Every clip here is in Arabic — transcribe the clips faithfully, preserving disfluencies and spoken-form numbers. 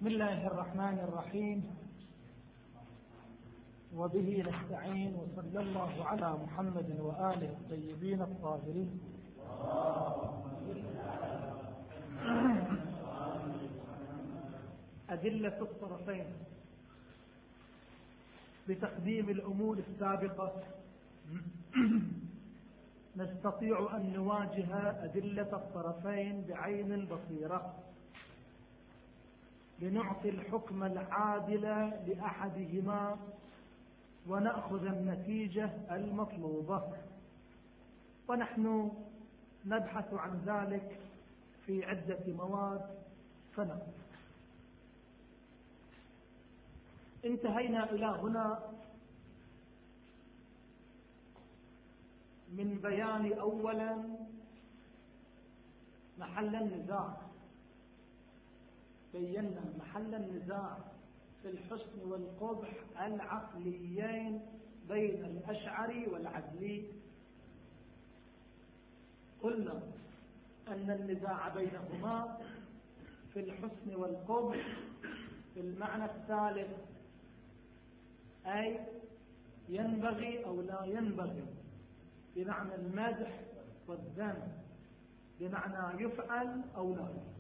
بسم الله الرحمن الرحيم، وبه نستعين، وصلى الله على محمد وآله الطيبين الطاهرين. أدلة الطرفين. بتقديم الأمور السابقة نستطيع أن نواجه أدلة الطرفين بعين البصيرة لنعطي الحكم العادل لأحدهما ونأخذ النتيجة المطلوبة، ونحن نبحث عن ذلك في عدة مواد فنقف. انتهينا إلى هنا من بيان أولا محل النزاع. بينا محل النزاع في الحسن والقبح العقليين بين الأشعري والعدلي. قلنا أن النزاع بينهما في الحسن والقبح في المعنى الثالث، أي ينبغي أو لا ينبغي، بمعنى المدح والذم، بمعنى يفعل أو لا يفعل.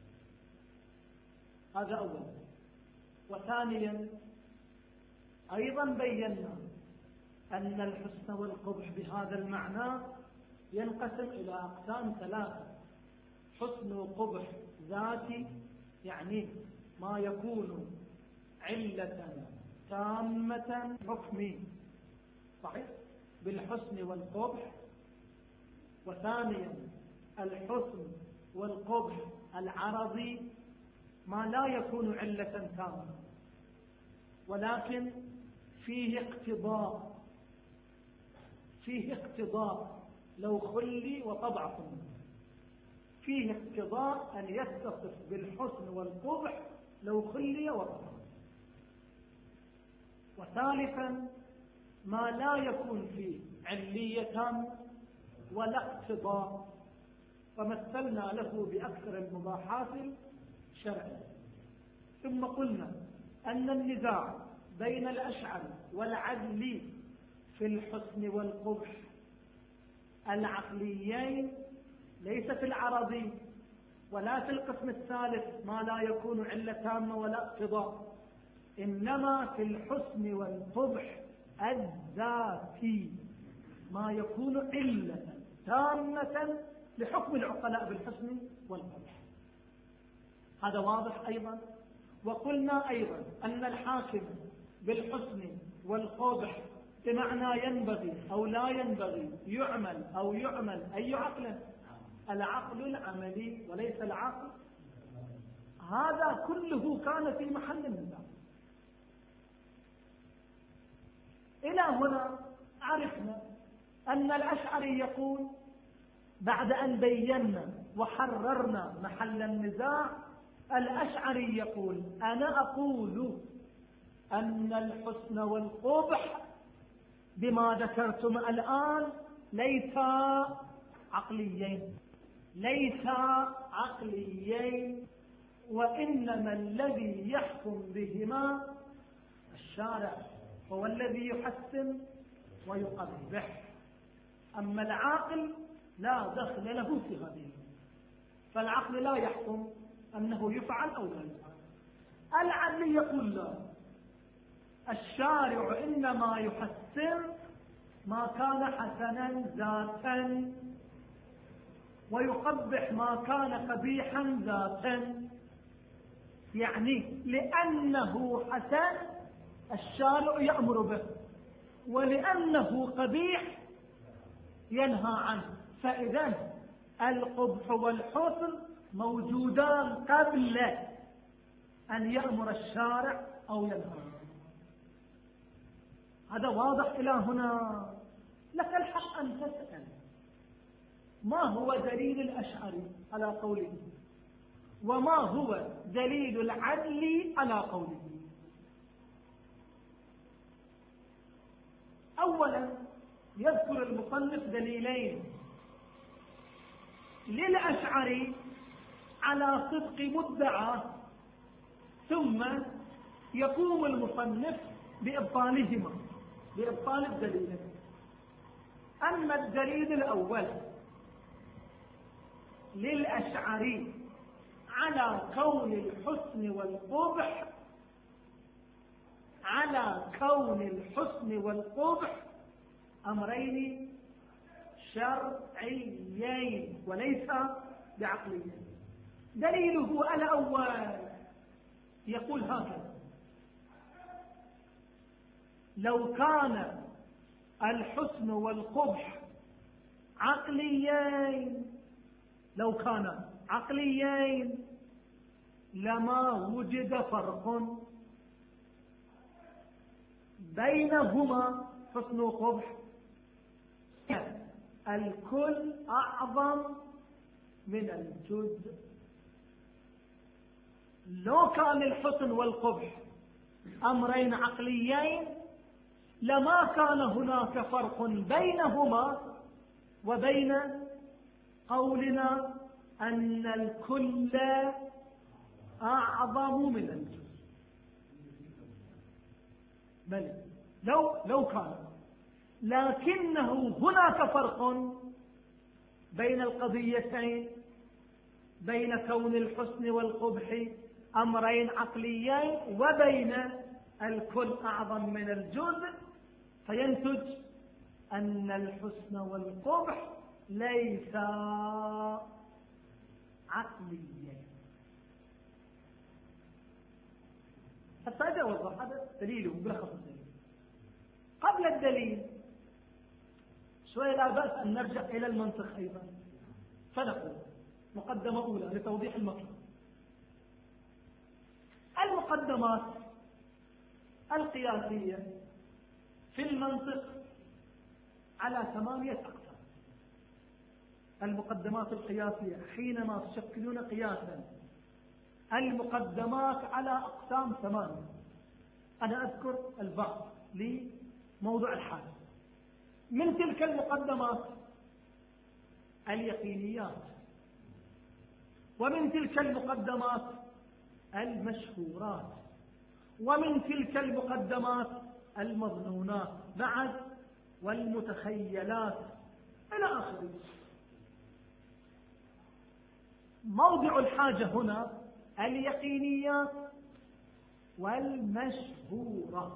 هذا أولا. وثانيا أيضا بينا أن الحسن والقبح بهذا المعنى ينقسم إلى أقسام ثلاثة: حسن وقبح ذاتي، يعني ما يكون علة تامة حكمي، صحيح، بالحسن والقبح. وثانيا الحسن والقبح العرضي، ما لا يكون علة تامة ولكن فيه اقتضاء فيه اقتضاء لو خلي وطبع خلي، فيه اقتضاء أن يتصف بالحسن والقبح لو خلي وطبع. وثالثا ما لا يكون فيه علية تامة ولا اقتضاء، فمثلنا له بأكثر المباحات الشرعية. ثم قلنا أن النزاع بين الأشعري والعدلي في الحسن والقبح العقليين ليس في العرضي ولا في القسم الثالث ما لا يكون علة تامة ولا اقتضاء، إنما في الحسن والقبح الذاتي ما يكون علة تامة لحكم العقلاء بالحسن والقبح. هذا واضح أيضا. وقلنا أيضا أن الحاكم بالحسن والقبح بمعنى ينبغي أو لا ينبغي، يعمل أو يعمل، أي عقل؟ العقل العملي وليس العقل. هذا كله كان في محل النزاع. إلى هنا عرفنا أن الأشعري يقول بعد أن بينا وحررنا محل النزاع، الأشعري يقول أنا أقول أن الحسن والقبح بما ذكرتم الآن ليس عقليين ليس عقليين وإنما الذي يحكم بهما الشارع، هو الذي يحسن ويقبح. أما العاقل لا دخل له في هذه، فالعقل لا يحكم أنه يفعل أو لا يفعل. العدل يقول لا، الشارع إنما يحسن ما كان حسنا ذاتا ويقبح ما كان قبيحا ذاتا، يعني لأنه حسن الشارع يأمر به، ولأنه قبيح ينهى عنه. فإذا القبح والحسن موجودان قبل أن يأمر الشارع أو ينهى. هذا واضح إلى هنا. لك الحق أن تسأل ما هو دليل الأشعري على قوله، وما هو دليل العدل على قوله. أولا يذكر المصنف دليلين للأشعري على صدق مدعى ثم يقوم المصنف بإبطالهما، بإبطال الدليل. أما الدليل الأول للأشعري على كون الحسن والقبح، على كون الحسن والقبح أمرين شرعيين وليس بعقليين. دليله الأول يقول هكذا: لو كان الحسن والقبح عقليين، لو كان عقليين لما وجد فرق بينهما حسن وقبح، الكل أعظم من الجزء. لو كان الحسن والقبح أمرين عقليين لما كان هناك فرق بينهما وبين قولنا أن الكل أعظم من الجزء. بل لو لو كان، لكنه هناك فرق بين القضيتين، بين كون الحسن والقبح أمرين عقليين وبين الكل أعظم من الجزء، فينتج أن الحسن والقبح ليس عقليين. حتى أجي أوضح هذا دليله بلخص الدليل. قبل الدليل شوية لا بأس أن نرجع إلى المنطق أيضا، فنقول مقدمة أولى لتوضيح المطلب. المقدمات القياسية في المنطق على ثمانية أقسام. المقدمات القياسية حينما تشكلون قياسا، المقدمات على أقسام ثمانية. أنا أذكر البعض لموضوع الحاجة. من تلك المقدمات اليقينيات، ومن تلك المقدمات المشهورات، ومن تلك المقدمات المظنونات بعد، والمتخيلات إلى آخره. موضع الحاجة هنا اليقينيات والمشهورات.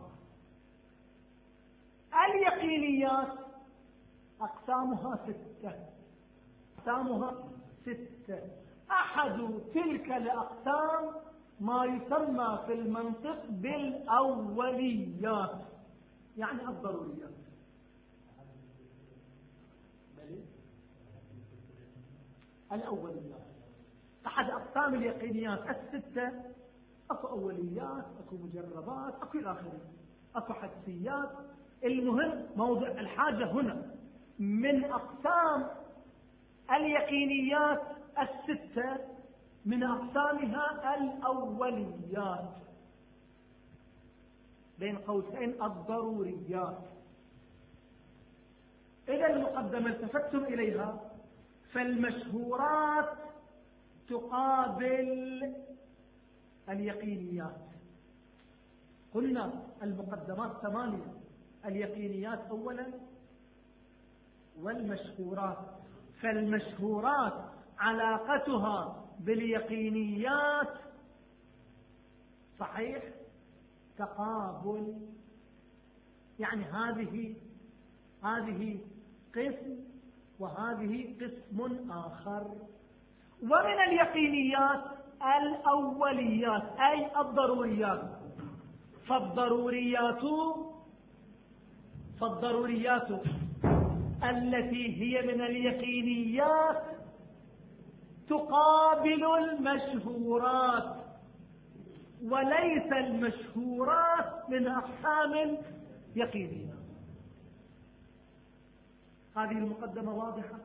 اليقينيات أقسامها ستة، أقسامها ستة. أحد تلك الأقسام ما يسمى في المنطق بالأوليات، يعني الضروريات. الأوليات أحد أقسام اليقينيات الستة. أكو أوليات، أكو مجربات، أكو إلى آخره، أكو حدسيات. المهم موضع الحاجة هنا من أقسام اليقينيات الستة، من أقسامها الأوليات، بين قوسين الضروريات. إذا المقدمة التفتم إليها، فالمشهورات تقابل اليقينيات. قلنا المقدمات ثمانية: اليقينيات أولا والمشهورات. فالمشهورات علاقتها باليقينيات صحيح تقابل، يعني هذه هذه قسم وهذه قسم آخر. ومن اليقينيات الأوليات أي الضروريات. فالضروريات فالضروريات التي هي من اليقينيات تقابل المشهورات، وليس المشهورات من أقسام يقينية. هذه المقدمة واضحة.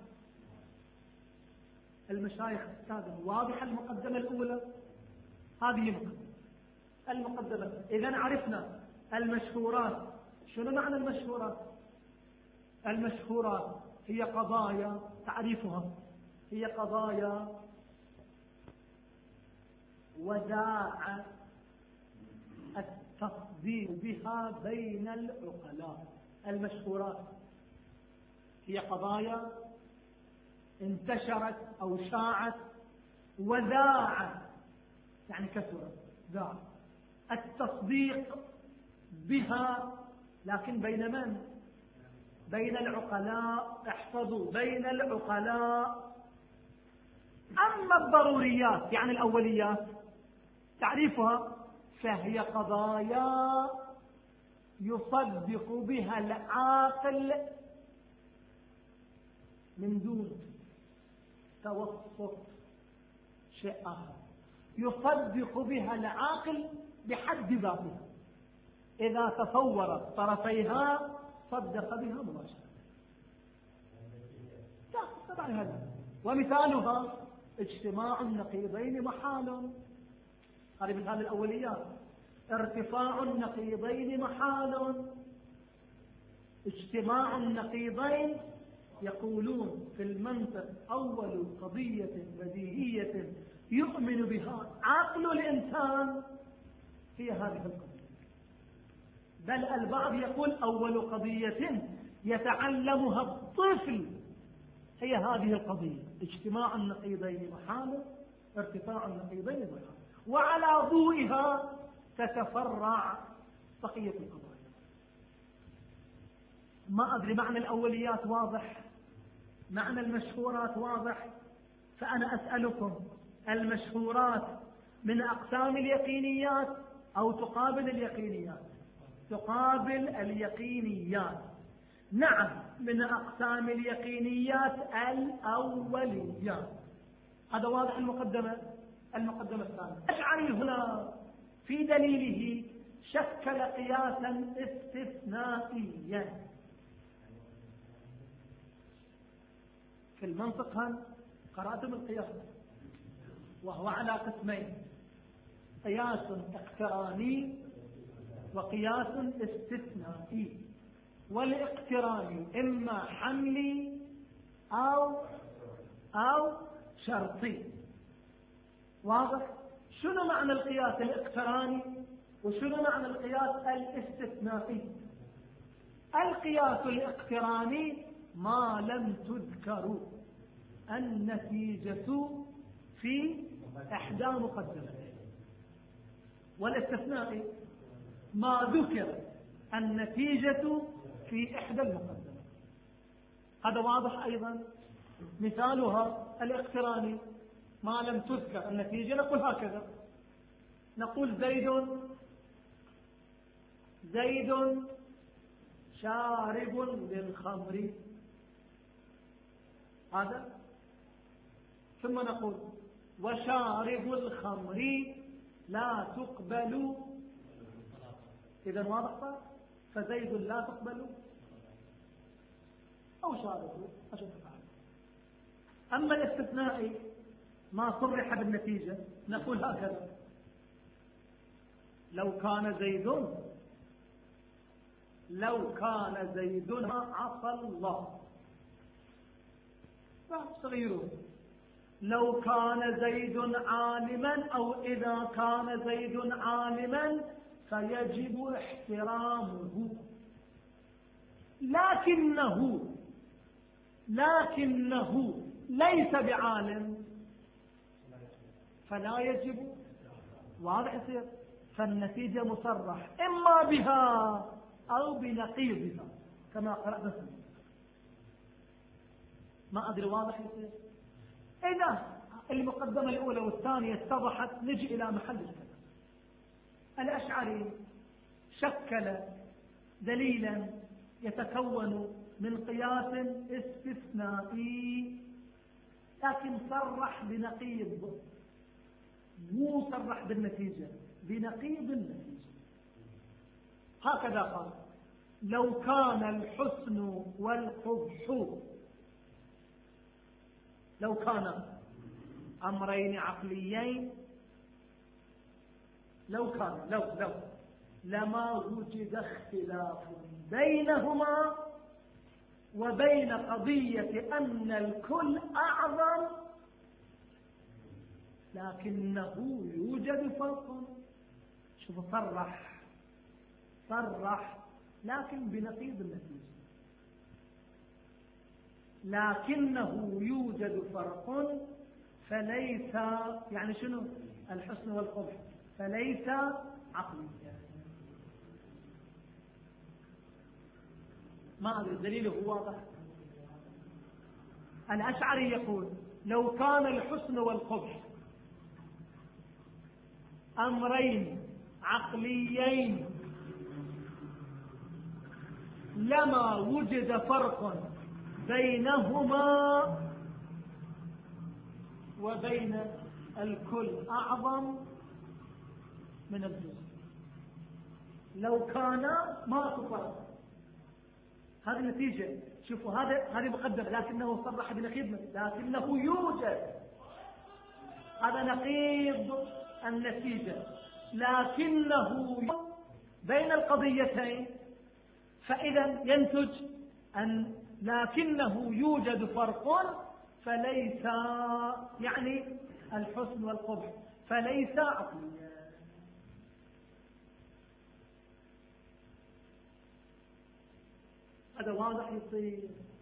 المشايخ السادة واضحة المقدمة الأولى. هذه مقدمة المقدمة. إذن عرفنا المشهورات. شنو معنى المشهورات؟ المشهورات هي قضايا، تعريفها هي قضايا وداعة التصديق بها بين العقلاء. المشهورات هي قضايا انتشرت أو شاعت وذاعت، يعني كثرت ذاع. التصديق بها لكن بين من؟ بين العقلاء. احفظوا، بين العقلاء. أما الضروريات يعني الأوليات تعريفها، فهي قضايا يصدق بها العاقل من دون توسط شيء آخر، يصدق بها العاقل بحد ذاتها. إذا تصور طرفيها صدق بها مباشرة. لا طبعا هذا. ومثالها اجتماع النقيضين محال، هذا مثال الأوليات. ارتفاع النقيضين محال. اجتماع النقيضين يقولون في المنطق أول قضية بديهية يؤمن بها عقل الإنسان هي هذه القضية. بل البعض يقول أول قضية يتعلمها الطفل هي هذه القضية، اجتماع النقيضين محال، ارتفاع النقيضين محال، وعلى ضوئها تتفرع بقية القضايا. ما أدري معنى الأوليات واضح، معنى المشهورات واضح. فأنا أسألكم، المشهورات من أقسام اليقينيات أو تقابل اليقينيات؟ تقابل اليقينيات. نعم، من أقسام اليقينيات الأوليات. هذا واضح. المقدمة المقدمة الثانية، الأشعري هنا في دليله شكل قياسا استثنائيا. في المنطق هل قرأتم القياس؟ وهو على قسمين: قياس اقتراني وقياس استثنائي. والاقتراني إما حملي أو أو شرطي. واضح؟ شنو معنى القياس الاقتراني وشنو معنى القياس الاستثنائي؟ القياس الاقتراني ما لم تذكر النتيجة في إحدى مقدمتين، والاستثنائي ما ذكر النتيجة في إحدى المقدمات. هذا واضح أيضا. مثالها الاقتراني ما لم تذكر النتيجة، نقول هكذا، نقول زيد زيد شارب للخمر، هذا. ثم نقول وشارب الخمر لا تقبل. إذا واضح، فزيد لا تقبل أو شارب. أما الاستثنائي ما صرح بالنتيجة، نقول هكذا: لو كان زيد لو كان زيد عصى الله صغيرون. لو كان زيد عالما أو إذا كان زيد عالما فيجب احترامه، لكنه لكنه ليس بعالم فلا يجب. واضح يصير؟ فالنتيجة مصرح إما بها أو بنقيضها كما قرأنا. ما أدري واضح يصير؟ إذا المقدمة الأولى والثانية اتضحت، نجي إلى محل الكلام. الأشعري شكل دليلا يتكون من قياس استثنائي، لكن صرح بنقيض، مو صرح بالنتيجة، بنقيض النتيجة. هكذا قال: لو كان الحسن والقبح، لو كان أمرين عقليين، لو كان لو لو لما وجد اختلاف بينهما وبين قضية أن الكل أعظم، لكنه يوجد فرق. شوف، صرح صرح لكن بنقيض النتيجة، لكنه يوجد فرق فليس، يعني شنو الحسن والقبح، فليس عقلي. ما أدري الدليل هو واضح. الأشعري يقول لو كان الحسن والقبح أمرين عقليين لما وجد فرق بينهما وبين الكل أعظم من الجزء. لو كان ما فرق، هذه النتيجة. شوفوا هذا هذه مقدمة، لكنه صرح بنقيض، لكنه يوجد، هذا نقيض النتيجة، لكنه بين القضيتين. فإذا ينتج أن لكنه يوجد فرق فليس، يعني الحسن والقبح فليس عقليا. هذا واضح يصير.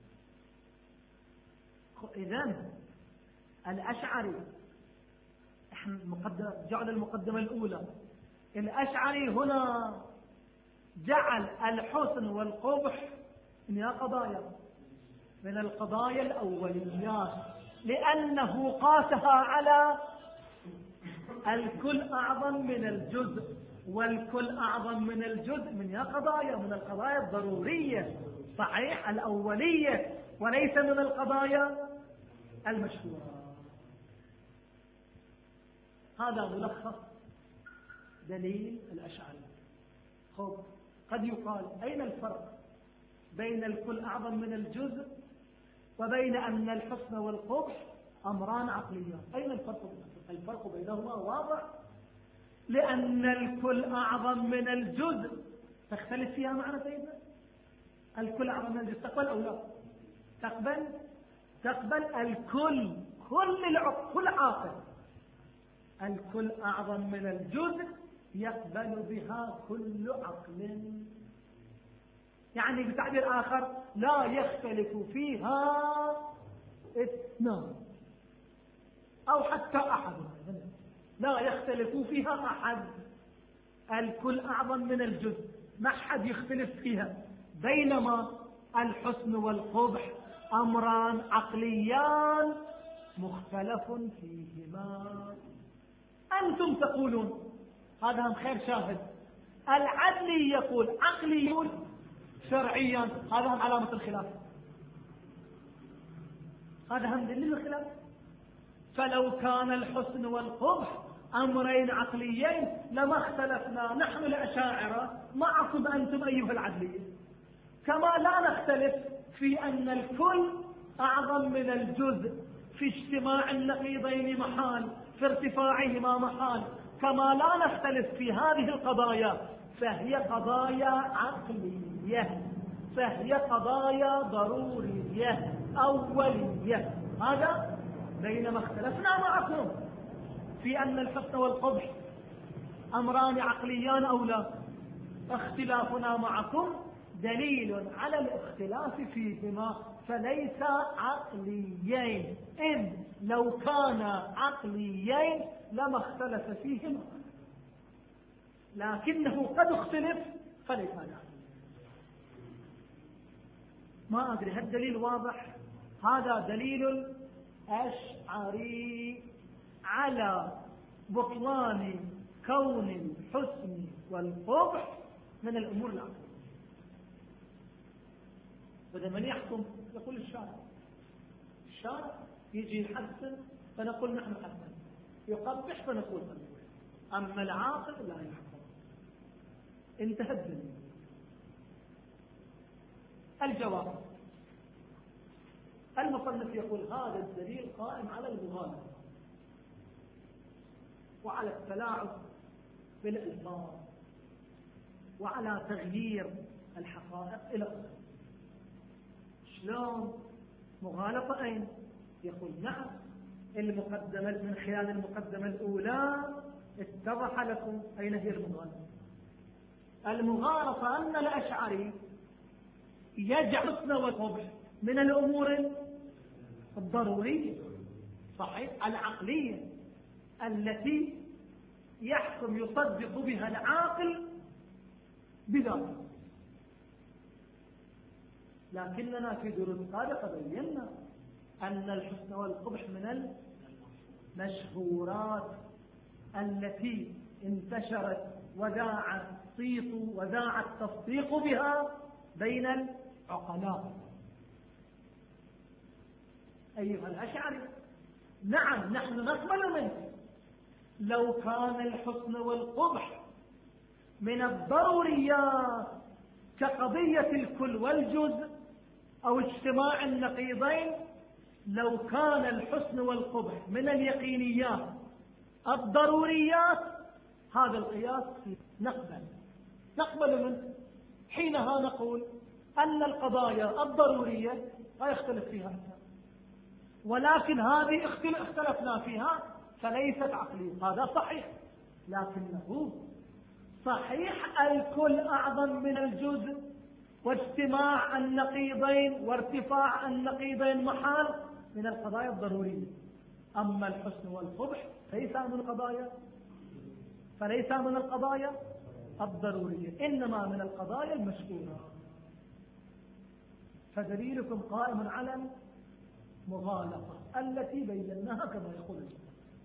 إذن الأشعري، احنا مقدمة جعل المقدمة الأولى، الأشعري هنا جعل الحسن والقبح من قضايا من القضايا الأوليات، لأنه قاسها على الكل أعظم من الجزء، والكل أعظم من الجزء من قضايا من القضايا الضرورية صحيح الأولية، وليس من القضايا المشهورة. هذا ملخص دليل الأشعري. خب قد يقال أين الفرق بين الكل أعظم من الجزء وبين أن الحسن والقبح أمران عقليان؟ أين الفرق؟ الفرق بينهما واضح، لأن الكل أعظم من الجزء تختلف فيها معنى سيدنا. الكل أعظم من الجزء تقبل أو لا تقبل؟ تقبل الكل، كل العقل، كل عاقل، الكل أعظم من الجزء يقبل بها كل عقل. يعني بتعبير آخر لا يختلف فيها اثنان أو حتى أحد، لا يختلف فيها أحد. الكل أعظم من الجزء، ما حد يختلف فيها، بينما الحسن والقبح أمران عقليان مختلف فيهما. أنتم تقولون، هذا هم خير شاهد، العدلي يقول عقلي يقول شرعيا، هذا هم علامة الخلاف، هذا هم دليل الخلاف. فلو كان الحسن والقبح أمرين عقليين لما اختلفنا نحن الأشاعرة معكم أنتم أيها العدلية، كما لا نختلف في أن الكل أعظم من الجزء في اجتماع النقيضين محال، في ارتفاعهما محال، كما لا نختلف في هذه القضايا، فهي قضايا عقلية، فهي قضايا ضرورية أولية. هذا بينما اختلفنا معكم في أن الحسن والقبح أمران عقليان أو لا، اختلافنا معكم دليل على الاختلاف فيهما، فليس عقليين، إذ لو كان عقليين لما اختلف فيهما، لكنه قد اختلف فليس عقلي. ما أدري هل الدليل واضح؟ هذا دليل أشعري على بطلان كون الحسن والقبح من الأمور العقلية. بدل من يحكم يقول الشارع، الشارع يجي يحسن فنقول نحن حسن، يقبح فنقول قبح، أما العاقل لا يحكم. انتهى الدليل. الجواب، المصنف يقول هذا الدليل قائم على المغالطة وعلى التلاعب بالألفاظ وعلى تغيير الحقائق إلى أخرى. شلون مغالطة؟ أين؟ يقول نعم، المقدمة من خلال المقدمة الأولى اتضح لكم أين هي المغالطة. المغالطة أن الأشعري يجعل الحسن والقبح من الأمور الضرورية صحيح العقلية التي يحكم يصدق بها العاقل بذاته. لكننا في دروس سابقة بينا أن الحسن والقبح من المشهورات التي انتشرت وذاع الصيت وذاع التصديق بها بين العقلاء. أيها الأشعري نعم نحن نقبل منك لو كان الحسن والقبح من الضروريات كقضية الكل والجزء أو اجتماع النقيضين، لو كان الحسن والقبح من اليقينيات الضروريات هذا القياس نقبل نقبل منه. حينها نقول أن القضايا الضرورية لا يختلف فيها، ولكن هذه اختلفنا فيها فليست عقلية. هذا صحيح، لكنه صحيح الكل أعظم من الجزء، واجتماع النقيضين وارتفاع النقيضين محال من القضايا الضرورية. أما الحسن والقبح فليس من القضايا فليس من القضايا الضرورية، إنما من القضايا المشهورة. فدليلكم قائم على المغالطة التي بيناها كما يقول الجمهور.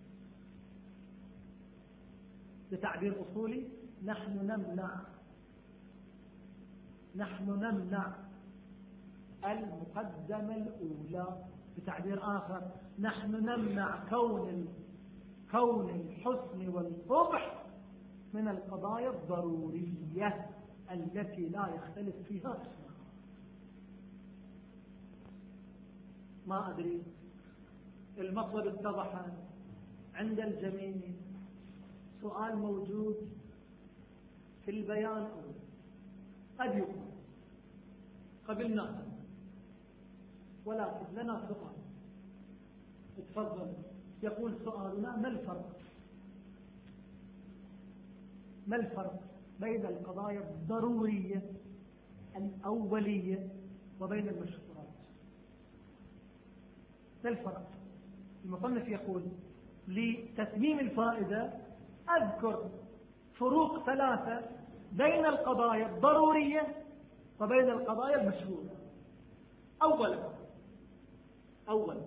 بتعبير أصولي نحن نمنع نحن نمنع المقدمة الأولى. بتعبير آخر نحن نمنع كون كون الحسن والقبح من القضايا الضرورية التي لا يختلف فيها. ما أدري المطلب اتضح عند الجميع. سؤال موجود في البيان أول قد يقال قبلناه، ولكن لنا سؤال. اتفضل. يقول سؤالنا ما الفرق ما الفرق بين القضايا الضرورية الأولية وبين المشهورات؟ ما الفرق؟ المصنف يقول لتتميم الفائدة أذكر فروق ثلاثة بين القضايا الضرورية وبين القضايا المشهورة. أولا أولا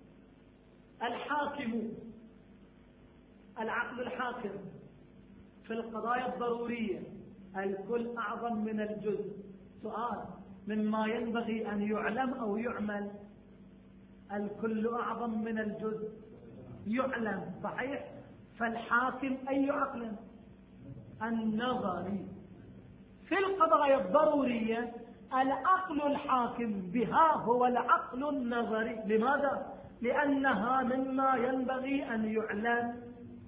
الحاكم العقل الحاكم في القضايا الضرورية الكل أعظم من الجزء. سؤال: مما ينبغي أن يعلم أو يعمل الكل أعظم من الجزء يعلم صحيح. فالحاكم أي عقل؟ النظري. في القضايا الضرورية العقل الحاكم بها هو العقل النظري. لماذا؟ لأنها مما ينبغي أن يعلم.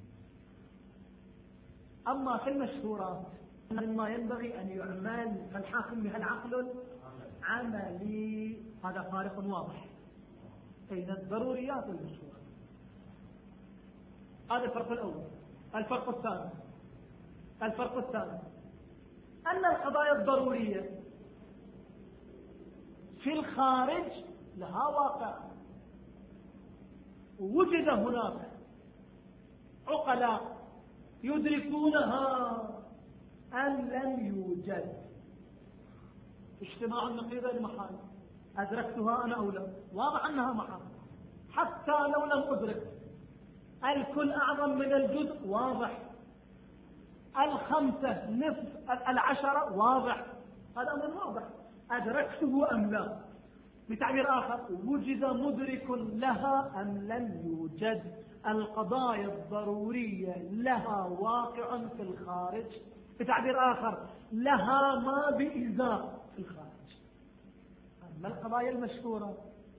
أما في المشهورات مما ينبغي أن يعمل فالحاكم بها العقل العملي. هذا فارق واضح بين الضروريات والمشهورات. هذا الفرق الأول. الفرق الثاني الفرق الثاني أن القضايا الضرورية في الخارج لها واقع. وجد هناك عقلاء يدركونها أم لم يوجد. اجتماع النقيضين محال. أدركتها أنا أو لا؟ واضح أنها محال. حتى لو لم أدرك الكل أعظم من الجزء واضح. الخمسة نصف العشرة واضح. هذا أمر واضح. أدركته أم لا؟ بتعبير آخر وجد مدرك لها أم لم يوجد. القضايا الضرورية لها واقع في الخارج. بتعبير آخر لها ما بإزاء في الخارج. أما القضايا المشهورة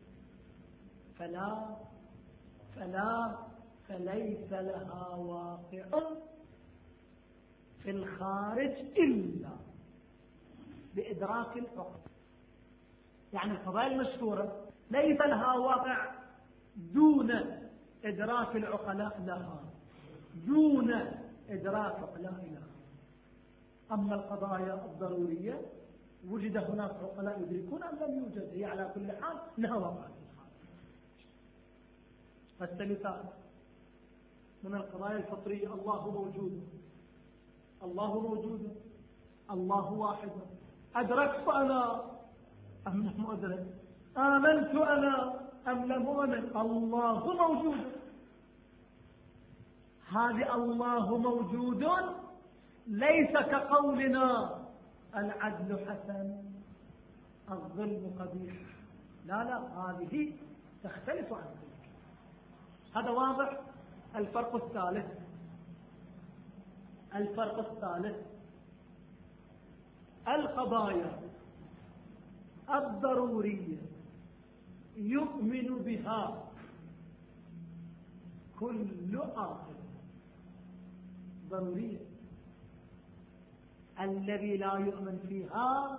فلا فلا فليس لها واقع في الخارج إلا بإدراك العقل. يعني القضايا المشهورة ليس لها واقع دون إدراك العقلاء لها دون إدراك عقلاء لها. أما القضايا الضرورية وجد هناك عقلاء يدركون أم لم يوجد، هي على كل حال انها وقعت. فالثالثات من القضايا الفطرية: الله موجود، الله موجود، الله واحد، أدركت أنا أم لم أدرك، آمنت أنا أم لم أؤمن، الله موجود. هذه الله موجود ليس كقولنا العدل حسن الظلم قبيح، لا لا، هذه تختلف عن ذلك. هذا واضح. الفرق الثالث الفرق الثالث القضايا الضرورية يؤمن بها كل عاقل، ضرورية. الذي لا يؤمن فيها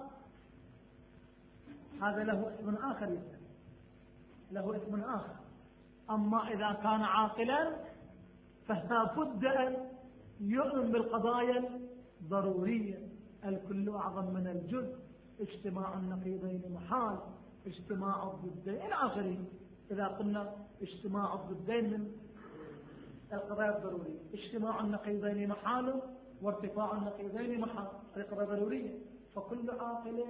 هذا له اسم آخر، يسمى له اسم آخر. أما إذا كان عاقلا فلا بد أن يؤمن بالقضايا الضرورية: الكل أعظم من الجزء، اجتماع النقيضين محال، اجتماع الضدين إلى آخره. إذا قلنا اجتماع الضدين من القضايا الضرورية، اجتماع النقيضين محال وارتفاع النقيضين محال، هذه قضايا ضرورية. فكل عاقل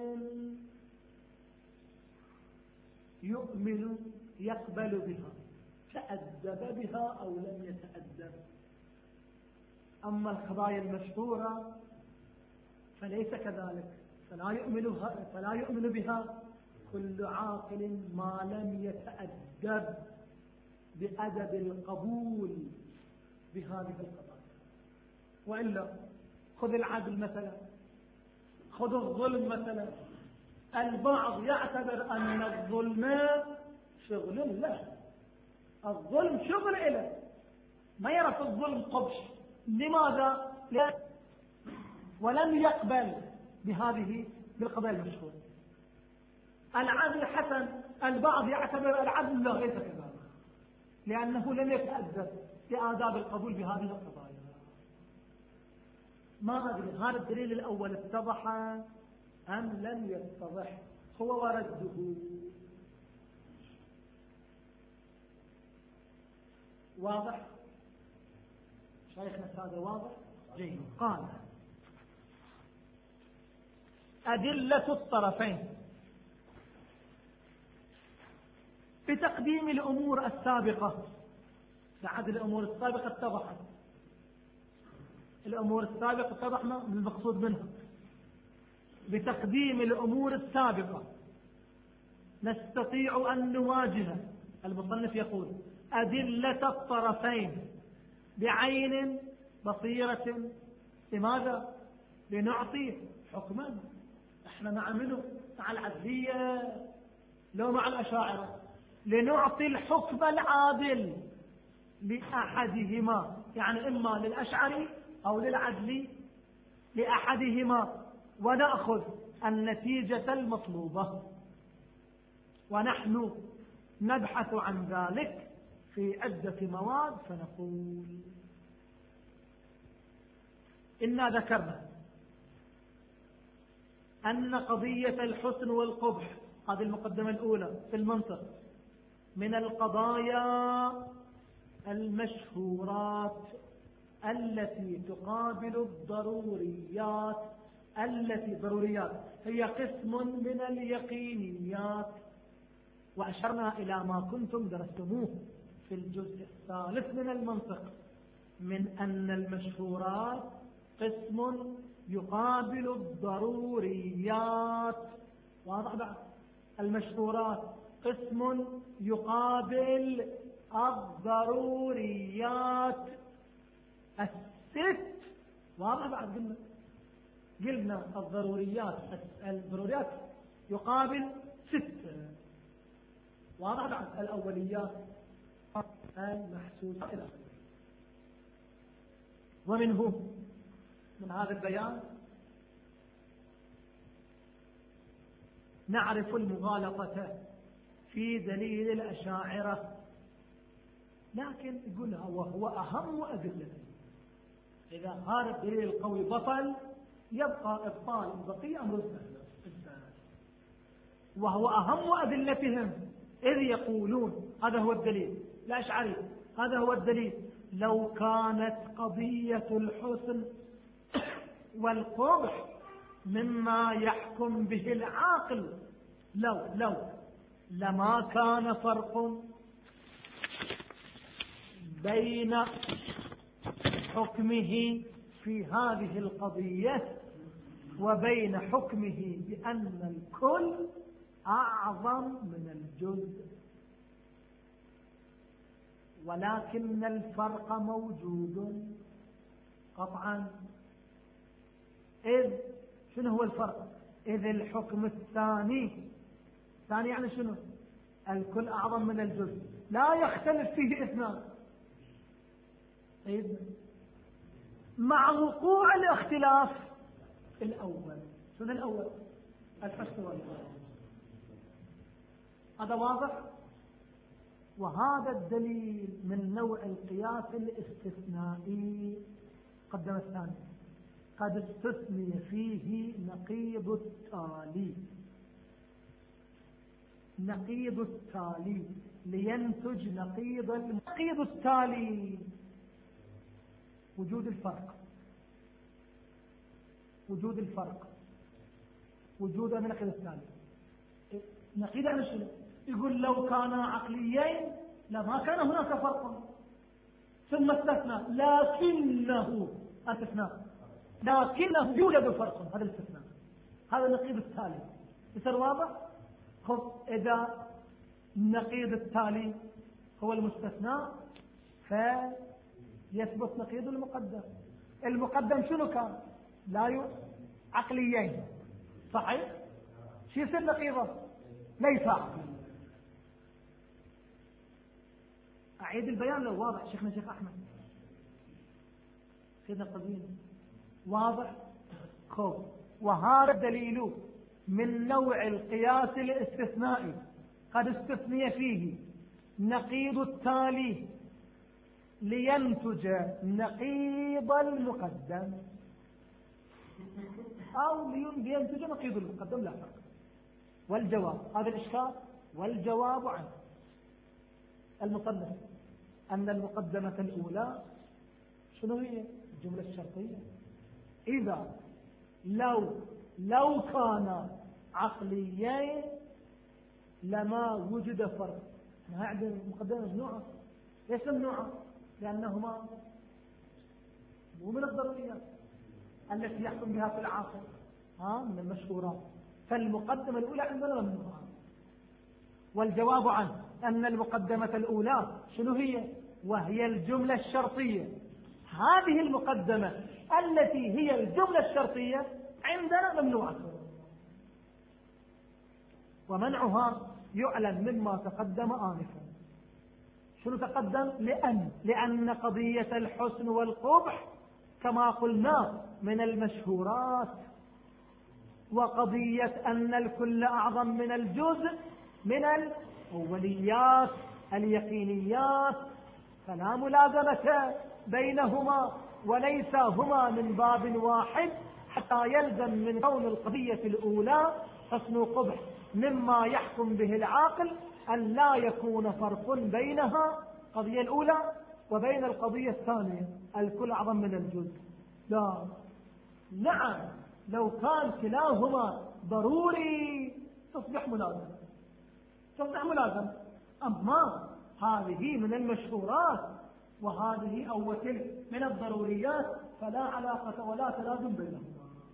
يؤمن يقبل بها، تأدب بها أو لم يتأدب. أما القضايا المشهورة فليس كذلك، فلا يؤمن فلا يؤمن بها كل عاقل ما لم يتأدب بأدب القبول بهذه القضايا. وإلا خذ العدل مثلا، خذ الظلم مثلا. البعض يعتبر أن الظلم شغل له، الظلم شغل له، ما يرى في الظلم قبش. لماذا؟ ولم يقبل بهذه بالقضايا المشهورة. العدل حسن، البعض يعتبر العدل لا، ليس كذلك، لأنه لم يتأدب بآداب القبول بهذه القضايا. ما أدري هذا الدليل الأول اتضح أم لم يتضح؟ هو ورده واضح؟ شيخنا هذا واضح؟ جيد. قال: أدلة الطرفين بتقديم الأمور السابقة. بعد الأمور السابقة اتضحت، الأمور السابقة اتضحنا من المقصود منها. بتقديم الأمور السابقة نستطيع أن نواجه. المصنف يقول: أدلة الطرفين بعين بصيرة. لماذا؟ لنعطي حكما. احنا نعمله مع العدلية لو مع الأشاعرة، لنعطي الحكم العادل لأحدهما، يعني إما للأشعري أو للعدلي، لأحدهما، ونأخذ النتيجة المطلوبة. ونحن نبحث عن ذلك في عدة مواد، فنقول: إنا ذكرنا أن قضية الحسن والقبح، هذه المقدمة الأولى في المنطق، من القضايا المشهورات التي تقابل الضروريات. التي ضروريات هي قسم من اليقينيات، وأشرنا إلى ما كنتم درستموه في الجزء الثالث من المنطق، من أن المشهورات قسم يقابل الضروريات. واضح بعد؟ المشهورات قسم يقابل الضروريات الست. واضح بعد؟ قلنا قلنا الضروريات الضروريات يقابل ست. واضح بعد؟ الأوليات المحسوسة. ومنه من هذا البيان نعرف المغالطة في دليل الأشاعرة، لكن يقولها وهو أهم أدلة. إذا هذا الدليل القوي بطل يبقى إبطال البقية أمر الزهد، وهو أهم أدلتهم، إذ يقولون هذا هو الدليل الأشعري، هذا هو الدليل: لو كانت قضية الحسن والقبح مما يحكم به العاقل لو لو لما كان فرق بين حكمه في هذه القضية وبين حكمه بأن الكل أعظم من الجزء، ولكن الفرق موجود قطعا. إذ شنو هو الفرق؟ إذ الحكم الثاني، ثاني يعني شنو؟ الكل أعظم من الجزء، لا يختلف فيه اثنان. طيب مع وقوع الاختلاف الأول، شنو الأول؟ الحسن والقبح. هذا واضح؟ وهذا الدليل من نوع القياس الاستثنائي. قدم الثاني: قد استثني فيه نقيض التالي. نقيض التالي لينتج نقيض النقيض التالي وجود الفرق، وجود الفرق وجود النقيض التالي. نقيض يعني شنو؟ يقول لو كانا عقليين لما كان هناك فرق، ثم استثنى لكنه استثناء لكنه يوجد فرق، هذا الاستثناء، هذا النقيض التالي. يصير واضح؟ خذ إذا النقيض التالي هو المستثنى فيثبت نقيض المقدم. المقدم شنو كان؟ لا ي... عقليين، صحيح؟ شو يصير نقيضه؟ ليس عقلي. أعيد البيان لو واضح شيخنا شيخ أحمد سيدنا القديم، واضح؟ خذ، وهذا الدليل من نوع القياس الاستثنائي قد استثني فيه نقيض التالي لينتج نقيض المقدم، أو لينتج نقيض المقدم، لا فرق. والجواب هذا الإشكال، والجواب عنه المصنف أن المقدمة الأولى شنو هي؟ الجملة الشرطية. إذا لو لو كان عقليين لما وجد فرق. ما عندنا مقدمة ممنوعة. ليش ممنوعة؟ لأنهما مو من الضروريات التي يحكم بها في العاقل، ها من المشهورات. فالمقدمة الأولى عندنا ممنوعة. والجواب عنه أن المقدمة الأولى شنو هي؟ وهي الجملة الشرطية. هذه المقدمة التي هي الجملة الشرطية عندنا ممنوعة، ومنعها يعلن مما تقدم آنفا. شنو تقدم؟ لأن لأن قضية الحسن والقبح كما قلنا من المشهورات، وقضية أن الكل أعظم من الجزء من الأوليات اليقينيات، فلا ملازمة بينهما وليس هما من باب واحد، حتى يلزم من كون القضية الأولى حسن وقبح مما يحكم به العاقل أن لا يكون فرق بينها القضية الأولى وبين القضية الثانية الكل أعظم من الجزء. لا، نعم، لو كان كلاهما ضروري تصبح ملازمة، تصبح ملازمة. أما هذه من المشهورات وهذه أو تلك من الضروريات، فلا علاقة ولا تلازم بينهما.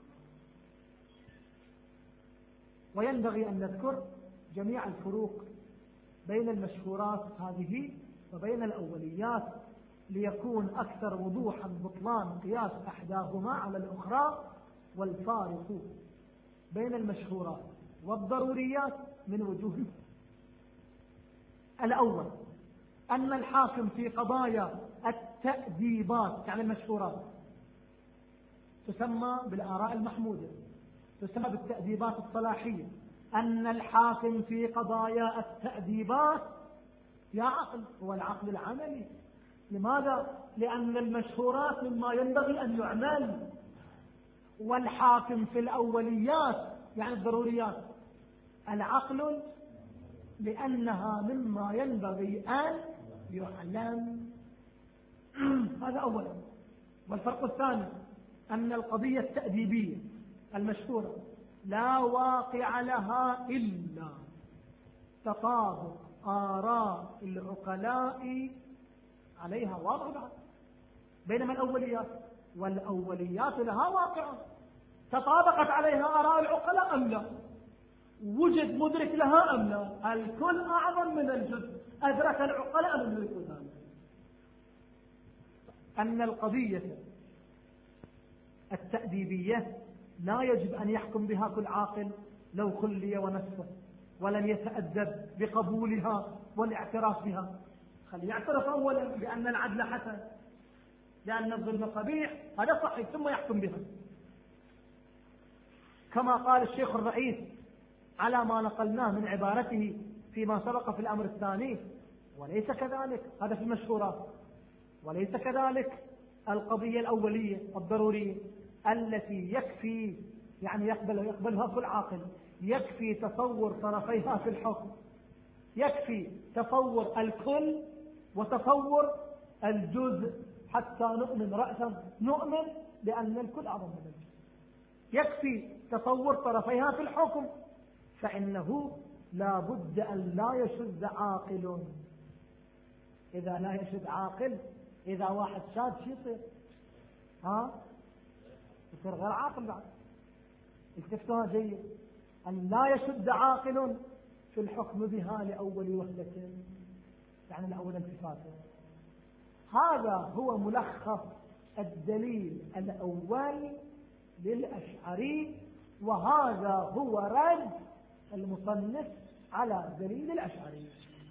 وينبغي أن نذكر جميع الفروق بين المشهورات هذه وبين الأوليات ليكون أكثر وضوحا بطلان قياس أحداهما على الأخرى. والفارق بين المشهورات والضروريات من وجوه: الأول أن الحاكم في قضايا التأديبات يعني المشهورات تسمى بالآراء المحمودة، تسمى بالتأديبات الصلاحية. أن الحاكم في قضايا التأديبات يا عقل هو العقل العملي. لماذا؟ لأن المشهورات مما ينبغي أن يعمل، والحاكم في الأوليات يعني الضروريات العقل لأنها مما ينبغي أن يعلم. هذا أولا. والفرق الثاني أن القضية التأديبية المشهورة لا واقع لها إلا تطابق آراء العقلاء عليها واضح، بينما الأوليات والأوليات لها واقع تطابقت عليها آراء العقلاء أم لا، وجد مدرك لها أم لا. الكل أعظم من الجزء، أدرك العقلاء من يدرك ذلك. أن القضية التأديبية لا يجب أن يحكم بها كل عاقل لو خلي ونفسه ولن يتأدب بقبولها والاعتراف بها. خلي يعترف أولا بأن العدل حسن، لأن الظلم قبيح، هذا صحيح، ثم يحكم بها. كما قال الشيخ الرئيس على ما نقلناه من عبارته فيما سبق في الأمر الثاني: وليس كذلك، هذا في المشهورات، وليس كذلك القضية الأولية الضرورية التي يكفي يعني يقبل يقبلها كل عاقل، يكفي تصور طرفيها في الحكم، يكفي تصور الكل وتصور الجزء حتى نؤمن رأسا، نؤمن بأن الكل أعظم من الجزء. يكفي تصور طرفيها في الحكم، فإنه لا بد أن لا يشذ عاقل. إذا لا يشذ عاقل، إذا واحد شاذ شو يصير؟ ها؟ يصير غير عاقل بعد. التفتوها جيد، أن لا يشذ عاقل في الحكم بها لأول وهلة، يعني لأول التفاته. هذا هو ملخص الدليل الأول للأشعري، وهذا هو رد المصنف على دليل الأشعري.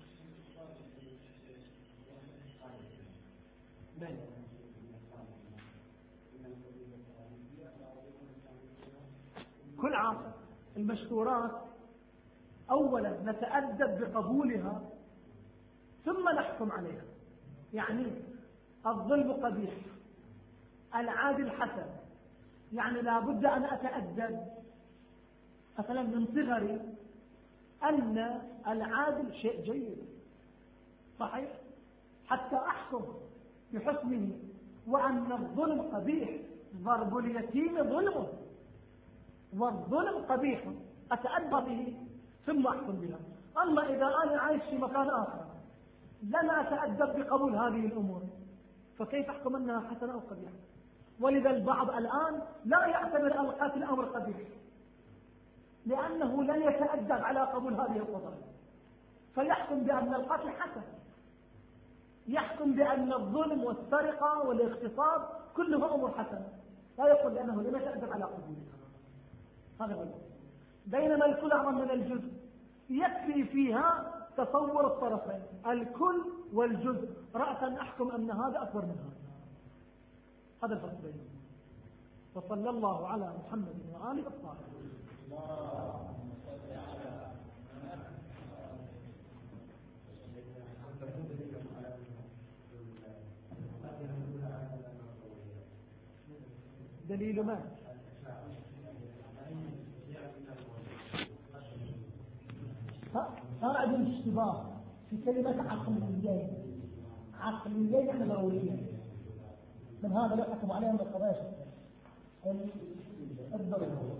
كل عاقل المشهورات أولا نتأدب بقبولها ثم نحكم عليها. يعني الظلم قبيح، العادل حسن، يعني لا بد أن أتأدب مثلا من صغري أن العادل شيء جيد صحيح حتى أحكم بحكمه، وأن الظلم قبيح، ضرب اليتيم ظلمه والظلم قبيح، أتأدب به ثم أحكم بها. أما إذا أنا عايش في مكان آخر لن أتأدب بقبول هذه الأمور، فكيف أحكم أنها حسنة أو قبيحة؟ ولذا البعض الآن لا يعتبر القتل أمر قبيح، لأنه لن يتأدب على قبول هذه القضايا، فيحكم بأن القتل حسن، يحكم بأن الظلم والسرقة والاغتصاب كلها أمور حسنة، لا يقول لأنه لم يتأدب على قبولها. هذا هو. بينما الكل أعظم من الجزء، يكفي فيها تصور الطرفين الكل والجزء، رأسا أحكم أن هذا أكبر من هذا. هذا الفرق بينهم. وصلى الله على محمد وآله الطاهرين. دليل ما؟ صار عندهم اشتباه في كلمة عقليين. عقليين يعني ضروريين، من هذا لا يحكم عليهم بالقضايا الضرورية.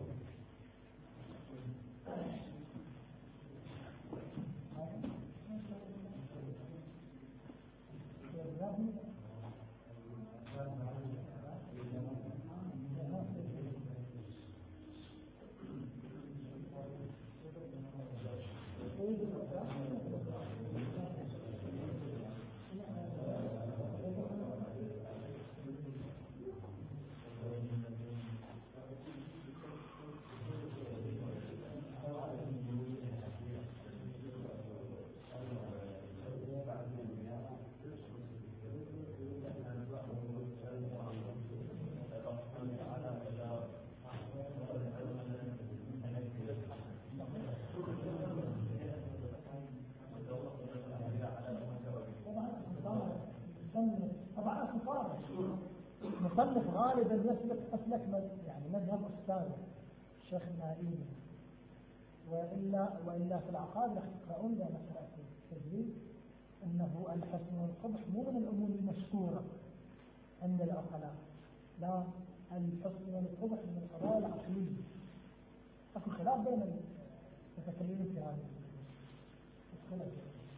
المصنف غالبا يسلك أسلك يعني مذهب أستاذ الشيخ النائي، وإلا وإلا في العقائد راح تقرؤون ذا مسألة التدريب أنه الحسن والقبح مو من الأمور المشهورة عند العقلاء، لا، الحسن والقبح من القضايا العقلية. أكو خلاف بين المتكلمين في هذا الخلاف.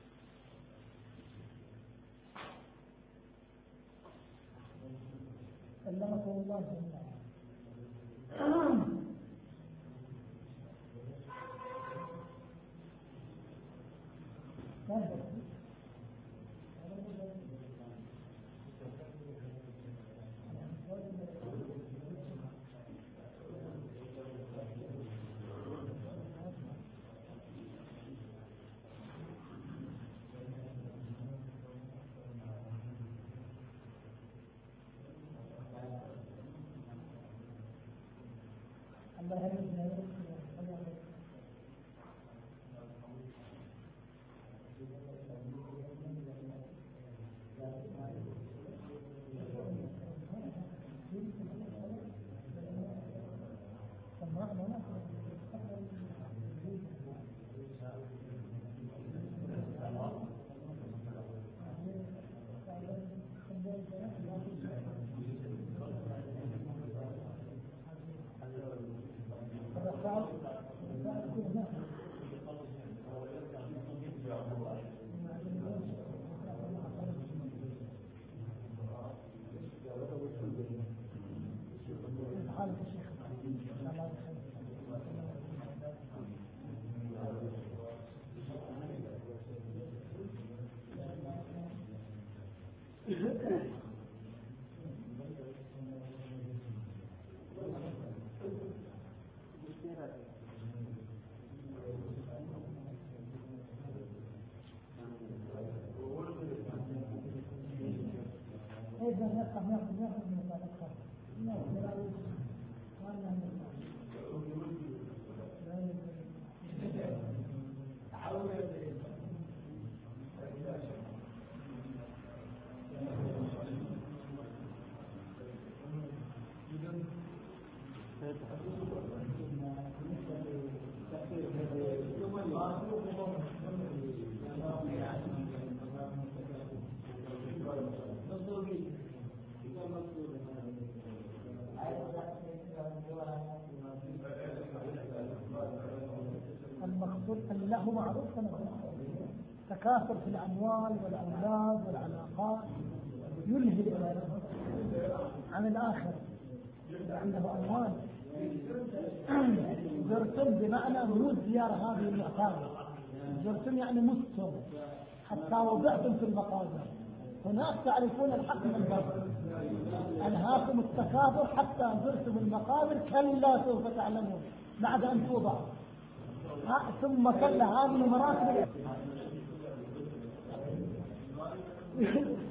الله الله المقصود أن له معروف تكاثر في الأموال والأولاد والعلاقات يلهي عن الآخر، عنده أموال. زرتم بمعنى مو زيارة هذه المعتادة، زرتم يعني مستم حتى وضعتم في المقابر، هناك تعرفون الحق من الباطل. ألهاكم التكاثر حتى زرتم المقابر، كلا سوف تعلمون بعد أن توضع. ثم كلا هذه مراتب